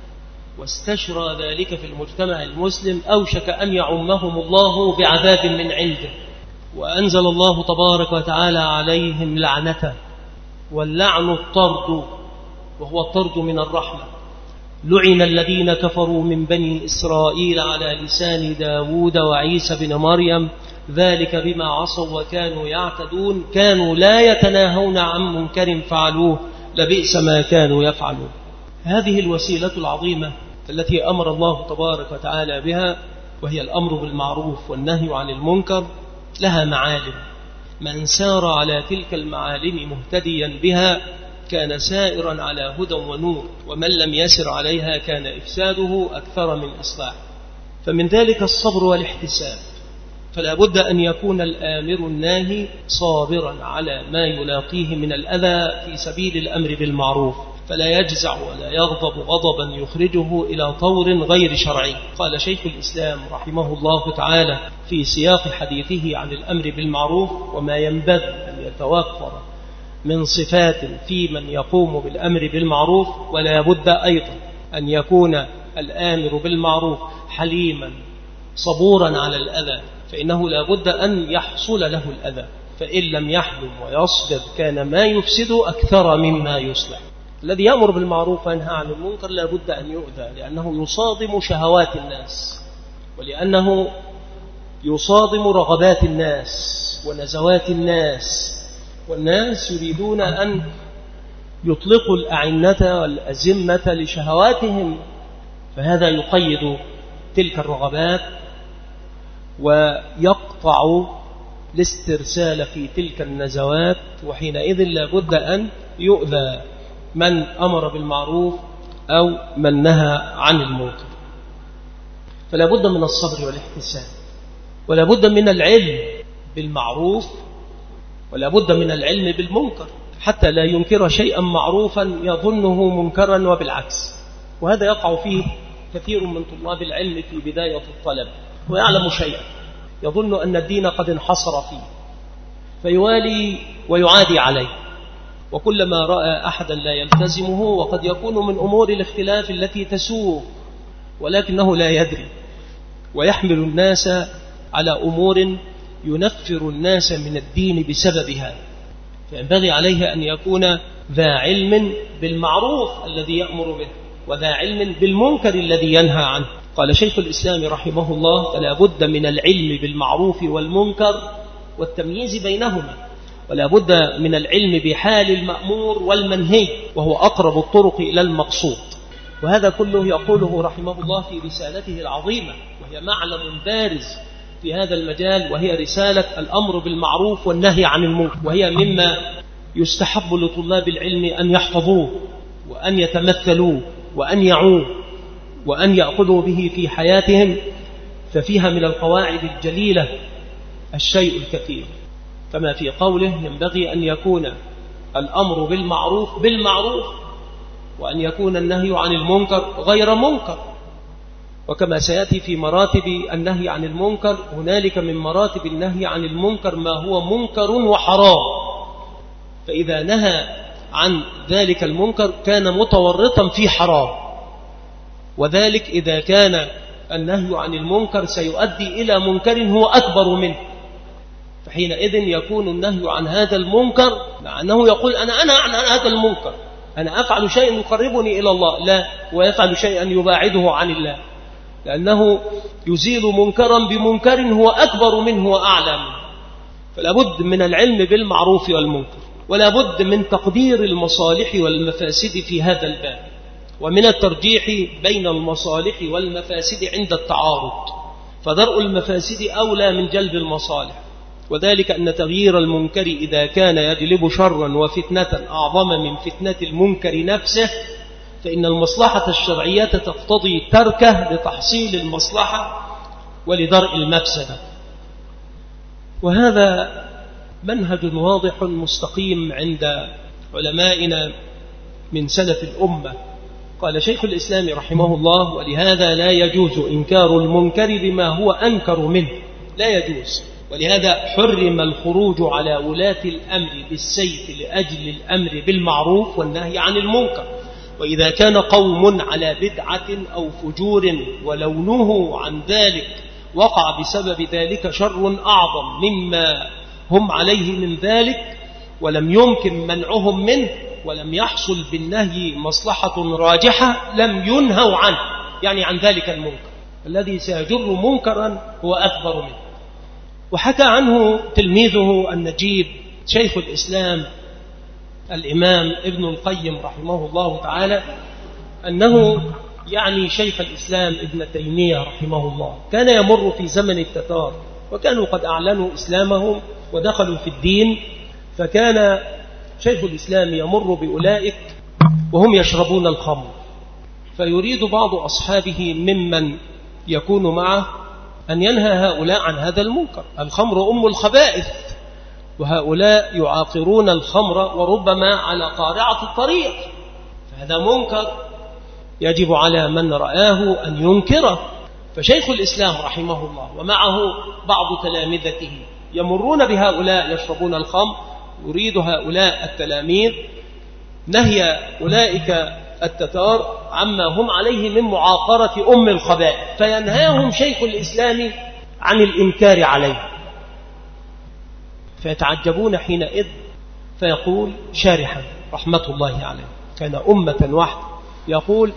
واستشرى ذلك في المجتمع المسلم أوشك أن يعمهم الله بعذاب من عنده، وأنزل الله تبارك وتعالى عليهم لعنته، واللعن الطرد، وهو الطرد من الرحمة. لعن الذين كفروا من بني إسرائيل على لسان داود وعيسى بن مريم ذلك بما عصوا وكانوا يعتدون كانوا لا يتناهون عن منكر فعلوه لبئس ما كانوا يفعلون. هذه الوسيلة العظيمة التي أمر الله تبارك وتعالى بها، وهي الأمر بالمعروف والنهي عن المنكر، لها معالم. من سار على تلك المعالم مهتديا بها كان سائرا على هدى ونور، ومن لم يسر عليها كان إفساده أكثر من إصلاح. فمن ذلك الصبر والاحتساب، فلا بد أن يكون الآمر الناهي صابرا على ما يلاقيه من الأذى في سبيل الأمر بالمعروف، فلا يجزع ولا يغضب غضبا يخرجه إلى طور غير شرعي. قال شيخ الإسلام رحمه الله تعالى في سياق حديثه عن الأمر بالمعروف: وما ينبغي أن يتوفر من صفات في من يقوم بالأمر بالمعروف، ولا بد أيضا أن يكون الآمر بالمعروف حليما صبورا على الأذى، فإنه لا بد أن يحصل له الأذى، فإن لم يحلم ويصبر كان ما يفسد أكثر مما يصلح. الذي يأمر بالمعروف وينهى عن المنكر لا بد أن يؤذى، لأنه يصادم شهوات الناس، ولأنه يصادم رغبات الناس ونزوات الناس، والناس يريدون أن يطلقوا الأعنة والأزمة لشهواتهم، فهذا يقيد تلك الرغبات ويقطع الاسترسال في تلك النزوات، وحينئذ لا بد أن يؤذى من أمر بالمعروف أو من نهى عن المنكر. فلا بد من الصبر والاحتساب، ولا بد من العلم بالمعروف، ولا بد من العلم بالمنكر، حتى لا ينكر شيئا معروفا يظنه منكرا وبالعكس. وهذا يقع فيه كثير من طلاب العلم في بداية الطلب، ويعلم شيئا يظن أن الدين قد انحصر فيه فيوالي ويعادي عليه، وكلما رأى أحدا لا يلتزمه، وقد يكون من أمور الاختلاف التي تسوء ولكنه لا يدري، ويحمل الناس على أمور ينفر الناس من الدين بسببها. فينبغي عليه أن يكون ذا علم بالمعروف الذي يأمر به، وذا علم بالمنكر الذي ينهى عنه، قال شيخ الإسلام رحمه الله: فلا بد من العلم بالمعروف والمنكر والتمييز بينهما، ولا بد من العلم بحال المأمور والمنهي، وهو أقرب الطرق إلى المقصود. وهذا كله يقوله رحمه الله في رسالته العظيمة، وهي معلم بارز في هذا المجال، وهي رسالة الأمر بالمعروف والنهي عن المنكر، وهي مما يستحب لطلاب العلم أن يحفظوه وأن يتمثلوه وأن يعوه وأن يأخذوا به في حياتهم، ففيها من القواعد الجليلة الشيء الكثير، كما في قوله: ينبغي أن يكون الأمر بالمعروف بالمعروف، وأن يكون النهي عن المنكر غير منكر. وكما سيأتي في مراتب النهي عن المنكر، هنالك من مراتب النهي عن المنكر ما هو منكر وحرام، فإذا نهى عن ذلك المنكر كان متورطا في حرام، وذلك إذا كان النهي عن المنكر سيؤدي إلى منكر هو أكبر منه، فحينئذ يكون النهي عن هذا المنكر مع أنه يقول أنا عن هذا المنكر، أنا أفعل شيء يقربني إلى الله، لا، ويفعل شيئا يباعده عن الله، لأنه يزيل منكرا بمنكر هو أكبر منه وأعلى منه. فلا بد من العلم بالمعروف والمنكر، ولا بد من تقدير المصالح والمفاسد في هذا الباب، ومن الترجيح بين المصالح والمفاسد عند التعارض، فدرء المفاسد أولى من جلب المصالح، وذلك أن تغيير المنكر إذا كان يجلب شرا وفتنة أعظم من فتنة المنكر نفسه، فإن المصلحة الشرعية تقتضي تركه لتحصيل المصلحة ولدرء المفسدة. وهذا منهج واضح مستقيم عند علمائنا من سلف الأمة. قال شيخ الإسلام رحمه الله: ولهذا لا يجوز إنكار المنكر بما هو أنكر منه، لا يجوز. ولهذا حرم الخروج على ولاة الأمر بالسيف لأجل الأمر بالمعروف والنهي عن المنكر. وإذا كان قوم على بدعة أو فجور ولونه عن ذلك وقع بسبب ذلك شر أعظم مما هم عليه من ذلك، ولم يمكن منعهم منه، ولم يحصل بالنهي مصلحة راجحة، لم ينهوا عنه، يعني عن ذلك المنكر الذي سيجر منكرا هو أكبر منه. وحكى عنه تلميذه النجيب شيخ الإسلام الإمام ابن القيم رحمه الله تعالى أنه يعني شيخ الإسلام ابن تيمية رحمه الله كان يمر في زمن التتار، وكانوا قد أعلنوا إسلامهم ودخلوا في الدين، فكان شيخ الإسلام يمر بأولئك وهم يشربون الخمر، فيريد بعض أصحابه ممن يكون معه أن ينهى هؤلاء عن هذا المنكر. الخمر أم الخبائث، وهؤلاء يعاقرون الخمر وربما على قارعة الطريق، فهذا منكر يجب على من رآه أن ينكره. فشيخ الإسلام رحمه الله ومعه بعض تلامذته يمرون بهؤلاء يشربون الخمر، يريد هؤلاء التلاميذ نهي أولئك التتار عما هم عليه من معاقرة أم الخبائث، فينهاهم شيخ الإسلام عن الإنكار عليه، فيتعجبون حينئذ، فيقول شارحا رحمة الله عليه: كان أمة واحدة، يقول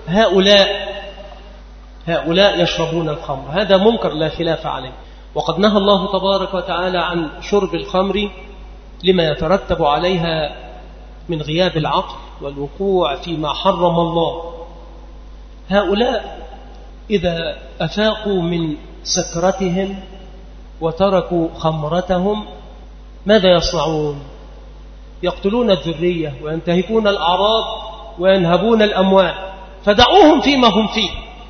هؤلاء يشربون الخمر، هذا منكر لا خلاف عليه، وقد نهى الله تبارك وتعالى عن شرب الخمر لما يترتب عليها من غياب العقل والوقوع فيما حرم الله. هؤلاء إذا أفاقوا من سكرتهم وتركوا خمرتهم ماذا يصنعون؟ يقتلون الذرية وينتهكون الأعراض وينهبون الأموال، فدعوهم فيما هم فيه.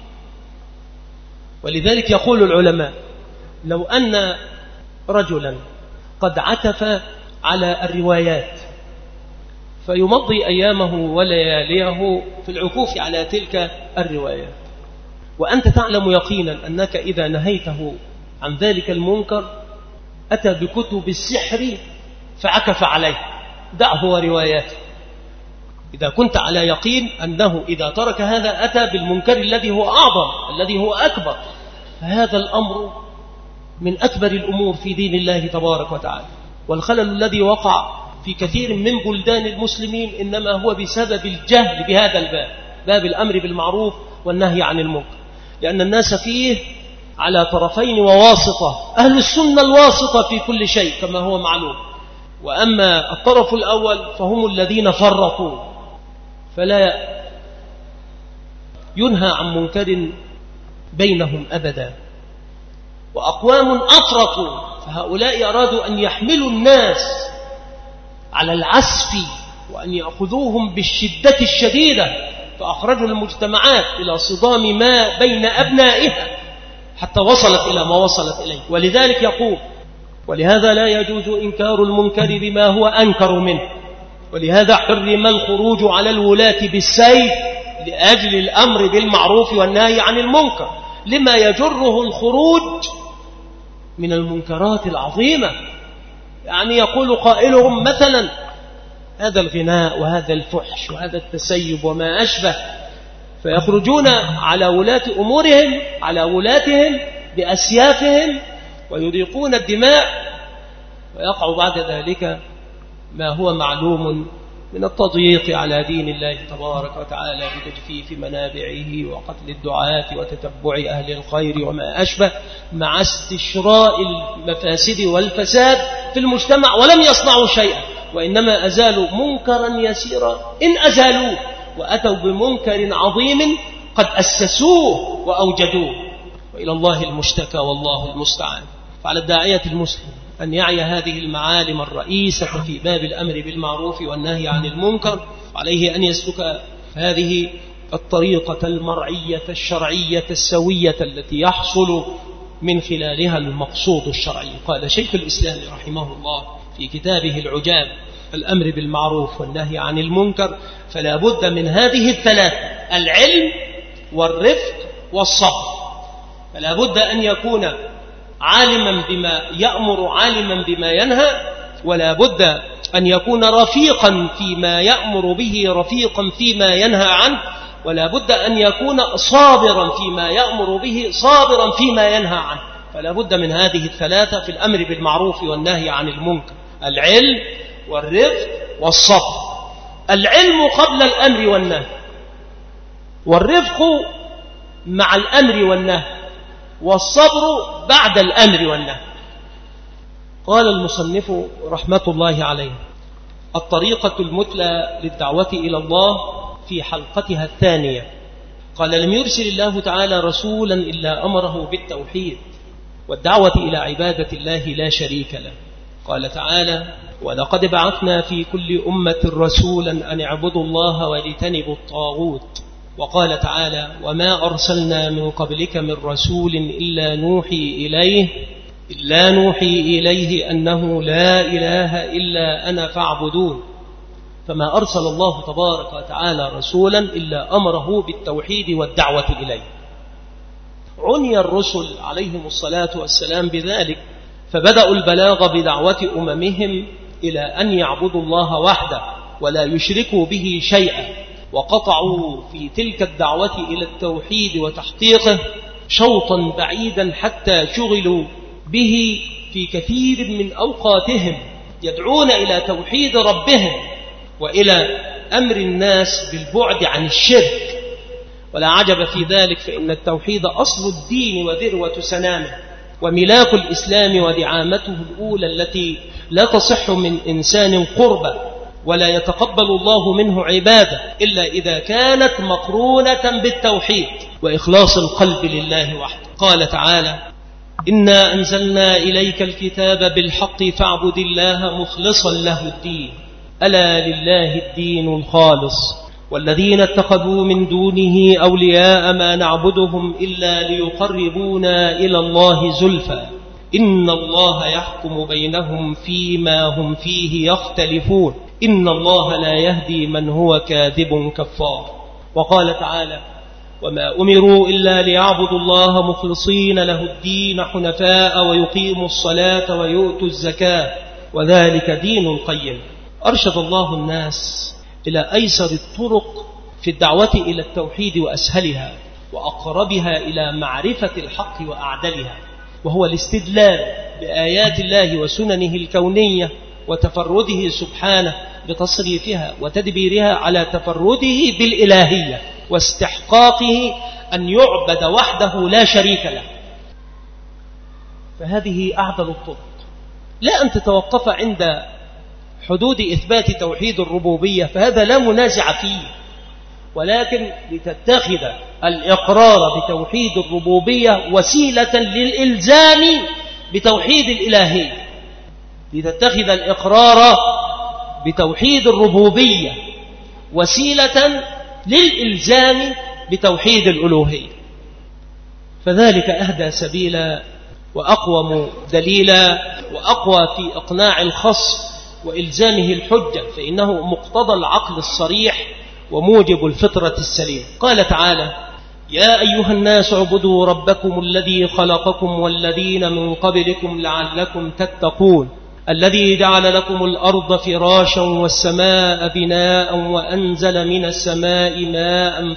ولذلك يقول العلماء: لو أن رجلا قد عكف على الروايات فيمضي أيامه ولياليه في العكوف على تلك الروايات، وأنت تعلم يقينا أنك إذا نهيته عن ذلك المنكر أتى بكتب السحر فعكف عليه، دعه ورواياته. إذا كنت على يقين أنه إذا ترك هذا أتى بالمنكر الذي هو أعظم، الذي هو أكبر، فهذا الأمر من أكبر الأمور في دين الله تبارك وتعالى. والخلل الذي وقع في كثير من بلدان المسلمين إنما هو بسبب الجهل بهذا الباب، باب الأمر بالمعروف والنهي عن المنكر. لأن الناس فيه على طرفين وواسطة. أهل السنة الواسطة في كل شيء كما هو معلوم، وأما الطرف الأول فهم الذين فرطوا، فلا ينهى عن منكر بينهم أبدا. وأقوام أفرطوا، فهؤلاء أرادوا أن يحملوا الناس على العسف وأن يأخذوهم بالشدة الشديدة، فأخرجوا المجتمعات إلى صدام ما بين أبنائها حتى وصلت إلى ما وصلت إليه. ولذلك يقول: ولهذا لا يجوز إنكار المنكر بما هو أنكر منه، ولهذا حرم الخروج على الولاة بالسيف لأجل الأمر بالمعروف والنهي عن المنكر، لما يجره الخروج من المنكرات العظيمة. يعني يقول قائلهم مثلا: هذا الغناء وهذا الفحش وهذا التسيب وما أشبه، فيخرجون على ولاة أمورهم، على ولاتهم بأسيافهم ويريقون الدماء، ويقع بعد ذلك ما هو معلوم من التضييق على دين الله تبارك وتعالى بتجفيف منابعه وقتل الدعاة وتتبع أهل الخير وما أشبه، مع استشراء المفاسد والفساد في المجتمع، ولم يصنعوا شيئا، وإنما أزالوا منكرا يسيرا إن أزالوه، وأتوا بمنكر عظيم قد أسسوه وأوجدوه، وإلى الله المشتكى والله المستعان. فعلى الداعية المسلم أن يعي هذه المعالم الرئيسة في باب الأمر بالمعروف والنهي عن المنكر، عليه أن يسلك هذه الطريقة المرعية الشرعية السوية التي يحصل من خلالها المقصود الشرعي. قال شيخ الإسلام رحمه الله في كتابه العجاب: الأمر بالمعروف والنهي عن المنكر فلا بد من هذه الثلاثة: العلم والرفق والصبر. فلا بد أن يكون عالما بما يأمر عالما بما ينهى، ولا بد أن يكون رفيقا فيما يأمر به رفيقا فيما ينهى عنه، ولا بد أن يكون صابرا فيما يأمر به صابرا فيما ينهى عنه. فلا بد من هذه الثلاثة في الأمر بالمعروف والنهي عن المنكر: العلم والرفق والصبر. العلم قبل الأمر والنهي، والرفق مع الأمر والنهي، والصبر بعد الأمر والنهي. قال المصنف رحمة الله عليه: الطريقة المثلى للدعوة إلى الله في حلقتها الثانية. قال: لم يرسل الله تعالى رسولا إلا أمره بالتوحيد والدعوة إلى عبادة الله لا شريك له. قال تعالى: ولقد بعثنا في كل أمة رسولا أن اعبدوا الله واجتنبوا الطاغوت. وقال تعالى: وما أرسلنا من قبلك من رسول إلا نوحي إليه أنه لا إله إلا أنا فاعبدون. فما أرسل الله تبارك وتعالى رسولا إلا أمره بالتوحيد والدعوة إليه. عني الرسل عليهم الصلاة والسلام بذلك، فبدأوا البلاغ بدعوة أممهم إلى أن يعبدوا الله وحده ولا يشركوا به شيئا، وقطعوا في تلك الدعوة إلى التوحيد وتحقيقه شوطا بعيدا حتى شغلوا به في كثير من أوقاتهم، يدعون إلى توحيد ربهم وإلى أمر الناس بالبعد عن الشرك. ولا عجب في ذلك، فإن التوحيد أصل الدين وذروة سنامه وملاك الإسلام ودعامته الأولى التي لا تصح من إنسان قربة، ولا يتقبل الله منه عبادة إلا إذا كانت مقرونة بالتوحيد وإخلاص القلب لله وحده. قال تعالى: إنا أنزلنا إليك الكتاب بالحق فاعبد الله مخلصا له الدين ألا لله الدين الخالص والذين اتخذوا من دونه أولياء ما نعبدهم إلا ليقربونا إلى الله زلفى إن الله يحكم بينهم فيما هم فيه يختلفون إن الله لا يهدي من هو كاذب كفار. وقال تعالى: وما أمروا إلا ليعبدوا الله مخلصين له الدين حنفاء ويقيموا الصلاة ويؤتوا الزكاة وذلك دين القيم. أرشد الله الناس إلى أيسر الطرق في الدعوة إلى التوحيد وأسهلها وأقربها إلى معرفة الحق وأعدلها، وهو الاستدلال بآيات الله وسننه الكونية وتفرده سبحانه بتصريفها وتدبيرها على تفرده بالإلهية واستحقاقه أن يعبد وحده لا شريك له. فهذه أعدل الطرق، لا أن تتوقف عند حدود إثبات توحيد الربوبية، فهذا لا منازع فيه، ولكن لتتخذ الإقرار بتوحيد الربوبية وسيلة للإلزام بتوحيد الإلهية، لتتخذ الإقرار بتوحيد الربوبية وسيلة للإلزام بتوحيد الألوهية. فذلك أهدى سبيلا وأقوم دليلا وأقوى في إقناع الخصم وإلزامه الحجة، فإنه مقتضى العقل الصريح وموجب الفطرة السليم. قال تعالى: يا أيها الناس اعبدوا ربكم الذي خلقكم والذين من قبلكم لعلكم تتقون الذي جعل لكم الأرض فراشا والسماء بناء وأنزل من السماء ماء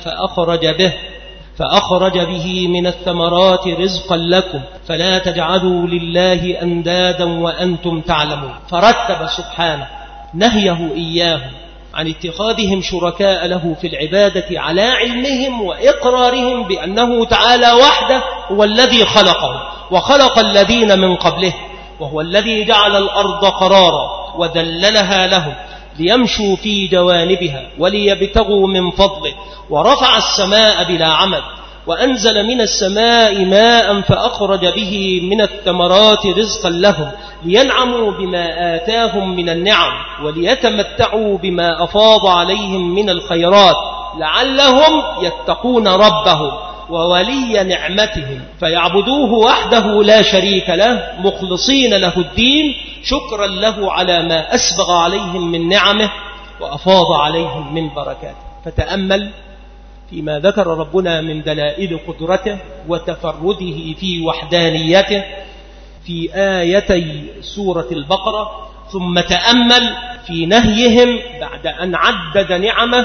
فأخرج به من الثمرات رزقا لكم فلا تجعلوا لله أندادا وأنتم تعلمون. فرتب سبحانه نهيه إياهم عن اتخاذهم شركاء له في العبادة على علمهم وإقرارهم بأنه تعالى وحده هو الذي خلقهم وخلق الذين من قبله، وهو الذي جعل الأرض قرارا وذللها لهم ليمشوا في جوانبها وليبتغوا من فضله، ورفع السماء بلا عمد وأنزل من السماء ماء فأخرج به من الثمرات رزقا لهم لينعموا بما آتاهم من النعم وليتمتعوا بما أفاض عليهم من الخيرات لعلهم يتقون ربهم وولي نعمتهم فيعبدوه وحده لا شريك له مخلصين له الدين شكرا له على ما أسبغ عليهم من نعمه وأفاض عليهم من بركاته. فتأمل فيما ذكر ربنا من دلائل قدرته وتفرده في وحدانيته في آيتي سورة البقرة، ثم تأمل في نهيهم بعد أن عدد نعمه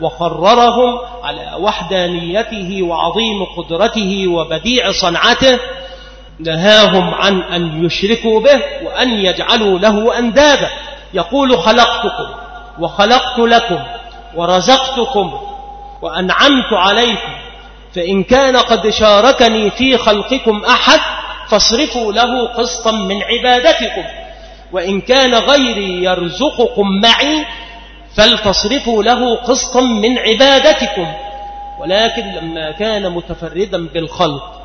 وقررهم على وحدانيته وعظيم قدرته وبديع صنعته، نهاهم عن أن يشركوا به وأن يجعلوا له أندادا. يقول: خلقتكم وخلقت لكم ورزقتكم وأنعمت عليكم، فإن كان قد شاركني في خلقكم أحد فاصرفوا له قسطا من عبادتكم، وإن كان غيري يرزقكم معي فلتصرفوا له قسطا من عبادتكم. ولكن لما كان متفردا بالخلق،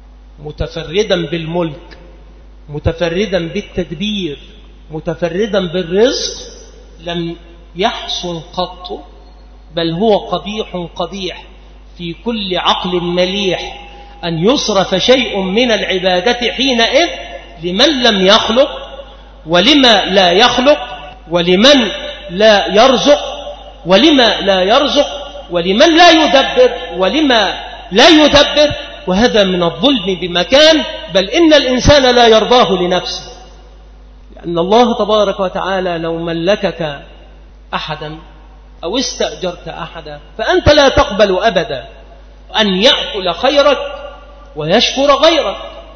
متفردا بالملك، متفردا بالتدبير، متفردا بالرزق، لم يحسن قط، بل هو قبيح في كل عقل مليح أن يصرف شيء من العبادة حينئذ لمن لم يخلق ولما لا يخلق ولمن لا يرزق ولما لا يرزق ولمن لا يدبر ولما لا يدبر. وهذا من الظلم بمكان، بل إن الإنسان لا يرضاه لنفسه، لأن الله تبارك وتعالى لو ملكك أحدا أو استأجرت أحدا فأنت لا تقبل أبدا أن يأكل خيرك ويشكر غيرك.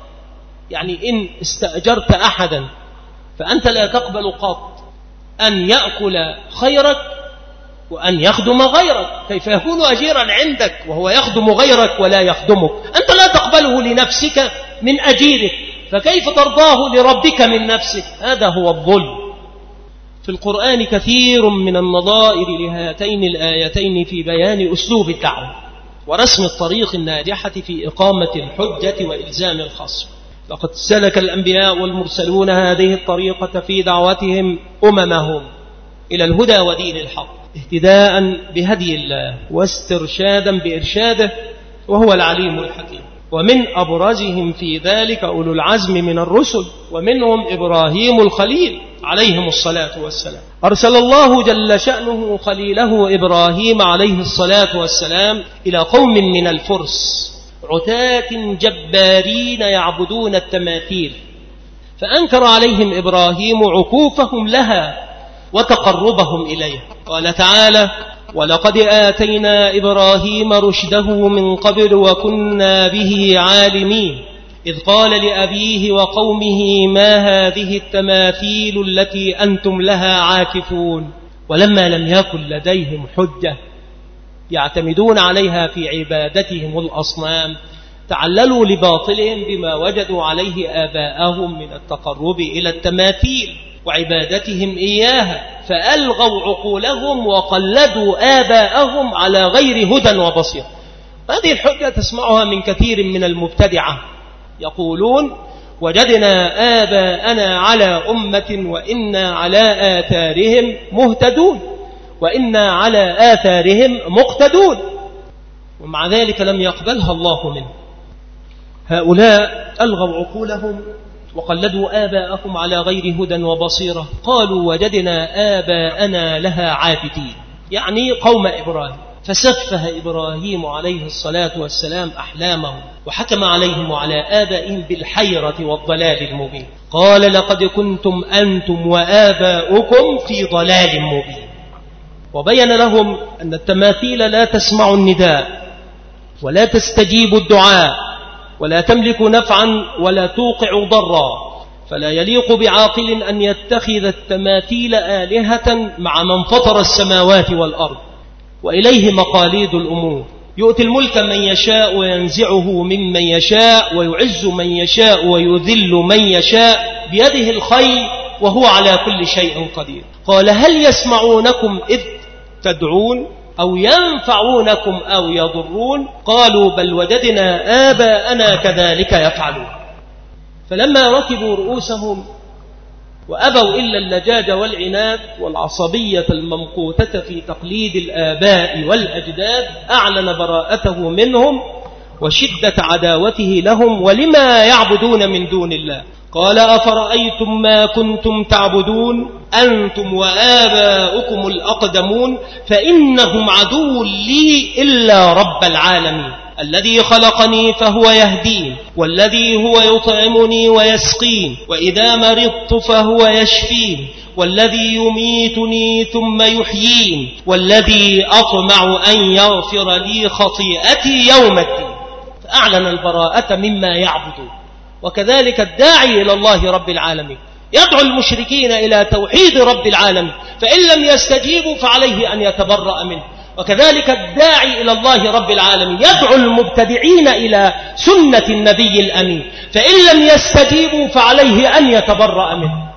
يعني إن استأجرت أحدا فأنت لا تقبل قط أن يأكل خيرك وأن يخدم غيرك. كيف يكون أجيرا عندك وهو يخدم غيرك ولا يخدمك؟ أنت لا تقبله لنفسك من أجيرك، فكيف ترضاه لربك من نفسك؟ هذا هو الظلم. في القرآن كثير من النظائر لهاتين الآيتين في بيان أسلوب الدعوة ورسم الطريق الناجحة في إقامة الحجة وإلزام الخصم. لقد سلك الأنبياء والمرسلون هذه الطريقة في دعوتهم أممهم إلى الهدى ودين الحق، اهتداء بهدي الله واسترشادا بإرشاده، وهو العليم الحكيم. ومن أبرزهم في ذلك أولو العزم من الرسل، ومنهم إبراهيم الخليل عليهم الصلاة والسلام. أرسل الله جل شأنه خليله إبراهيم عليه الصلاة والسلام إلى قوم من الفرس عتاة جبارين يعبدون التماثيل، فأنكر عليهم إبراهيم عكوفهم لها وتقربهم إليها. قال تعالى: ولقد آتينا إبراهيم رشده من قبل وكنا به عالمين إذ قال لأبيه وقومه ما هذه التماثيل التي أنتم لها عاكفون ولما لم يكن لديهم حجة يعتمدون عليها في عبادتهم الأصنام تعللوا لباطلهم بما وجدوا عليه آباءهم من التقرب إلى التماثيل وعبادتهم إياها، فألغوا عقولهم وقلدوا آباءهم على غير هدى وبصيرة. هذه الحجة تسمعها من كثير من المبتدعة، يقولون وجدنا آباءنا على أمة وإنا على آثارهم مهتدون وإنا على آثارهم مقتدون، ومع ذلك لم يقبلها الله منه. هؤلاء ألغوا عقولهم وقلدوا آباءهم على غير هدى وبصيرة، قالوا وجدنا آباءنا لها عابدين، يعني قوم إبراهيم، فسفه إبراهيم عليه الصلاة والسلام أحلامهم وحكم عليهم وعلى آبائهم بالحيرة والضلال المبين. قال لقد كنتم أنتم وآباؤكم في ضلال مبين، وبين لهم أن التماثيل لا تسمع النداء ولا تستجيب الدعاء ولا تملك نفعا ولا توقع ضرا، فلا يليق بعاقل أن يتخذ التماثيل آلهة مع من فطر السماوات والأرض، وإليه مقاليد الأمور، يؤتي الملك من يشاء وينزعه ممن يشاء ويعز من يشاء ويذل من يشاء بيده الخير وهو على كل شيء قدير. قال هل يسمعونكم إذ تدعون أو ينفعونكم أو يضرون؟ قالوا بل وجدنا آباءنا كذلك يفعلون. فلما ركبوا رؤوسهم وأبوا إلا اللجاج والعناد والعصبية الممقوتة في تقليد الآباء والأجداد، أعلن براءته منهم وشدة عداوته لهم ولما يعبدون من دون الله. قال أفرأيتم ما كنتم تعبدون أنتم وآباؤكم الأقدمون فإنهم عدو لي إلا رب العالمين الذي خلقني فهو يهدين والذي هو يطعمني ويسقين وإذا مرضت فهو يشفين والذي يميتني ثم يحيين والذي أطمع أن يغفر لي خطيئتي يوم الدين. فأعلن البراءة مما يعبدون. وكذلك الداعي إلى الله رب العالمين يدعو المشركين إلى توحيد رب العالمين، فإن لم يستجيبوا فعليه أن يتبرأ منه. وكذلك الداعي إلى الله رب العالمين يدعو المبتدعين إلى سنة النبي الأمين، فإن لم يستجيبوا فعليه أن يتبرأ منه.